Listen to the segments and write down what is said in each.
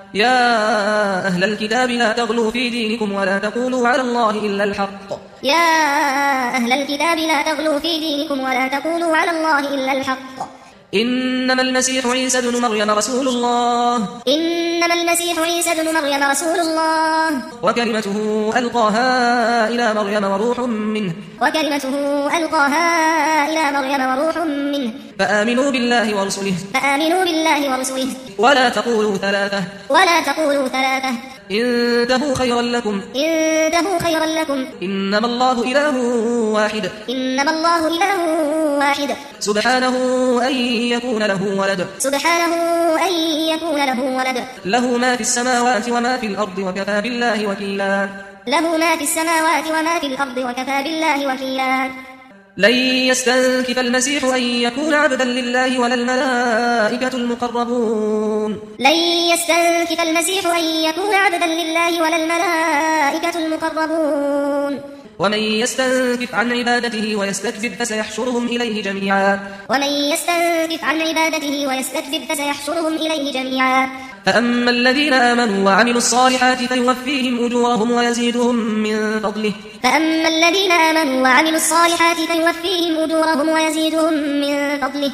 يا أهل الكتاب لا تغلوا في دينكم ولا تقولوا على الله إلا الحق. يا أهل الكتاب لا تغلوا في دينكم ولا تقولوا على الله إلا الحق. إنما المسيح عيسى بن مريم رسول الله. إنما المسيح عيسى بن مريم رسول الله. وكلمته ألقاها إلى مريم وروح منه. وكلمته ألقاها إلى مريم وروح منه. فآمنوا بالله ورسله. فآمنوا بالله ورسله. ولا تقولوا ثلاثة. ولا تقولوا ثلاثة. انتهوا خيرا لكم. انتهوا خيرا لكم. إنما الله إله واحد. إنما الله إله واحد. سبحانه أن يكون له ولد. سبحانه أن يكون له ولد. له ما في السماوات وما في الأرض وكفى بالله وكيلا. له ما في السماوات وما في الأرض وكفى بالله وكيلا. لن يستنكف المسيح أن يكون عبدا لله ولا الملائكة المقربون. لن يستنكف المسيح أن يكون عبدا لله ولا الملائكة المقربون. ومن يستنكف عن عبادته ويستكبر فسيحشرهم إليه جميعا. ومن يستنكف عن عبادته ويستكبر فسيحشرهم إليه جميعا. فأما الذين آمنوا وعملوا الصالحات فيوفيهم أجورهم ويزيدهم من فضله. فأما الذين آمنوا وعملوا الصالحات فيوفيهم أجورهم ويزيدهم من فضله.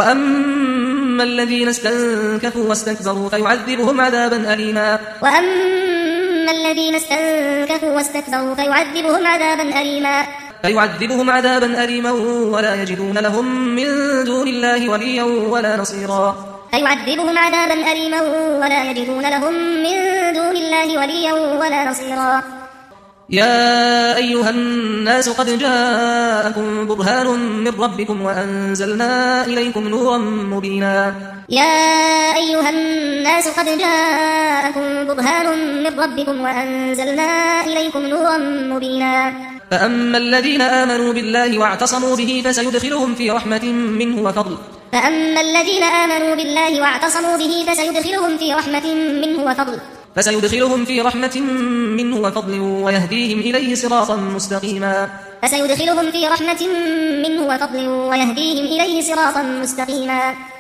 وأما الذين استنكفوا واستكبروا فيعذبهم عذابا أليما. وأما الذين استنكفوا واستكبروا فيعذبهم عذابا أليما. فيعذبهم عذابا أليما ولا يجدون لهم من دون الله وليا ولا نصيرا. فيعذبهم عذابا أليما ولا يجدون لهم من دون الله وليا ولا نصيرا. يا أيها الناس قد جاءكم برهان من ربكم وأنزلنا إليكم نورا مبينا. يا أيها الناس قد جاءكم برهان من ربكم وأنزلنا إليكم نورا مبينا. فأما الذين آمنوا بالله واعتصموا به فسيدخلهم في رحمة منه وفضل. فأما الذين آمنوا بالله واعتصموا به فسيدخلهم في رحمة منه وفضل. فسيدخلهم في رحمة منه وفضل ويهديهم إليه صراطا مستقيما. فسيدخلهم في رحمة منه وفضل ويهديهم إليه صراطا مستقيما.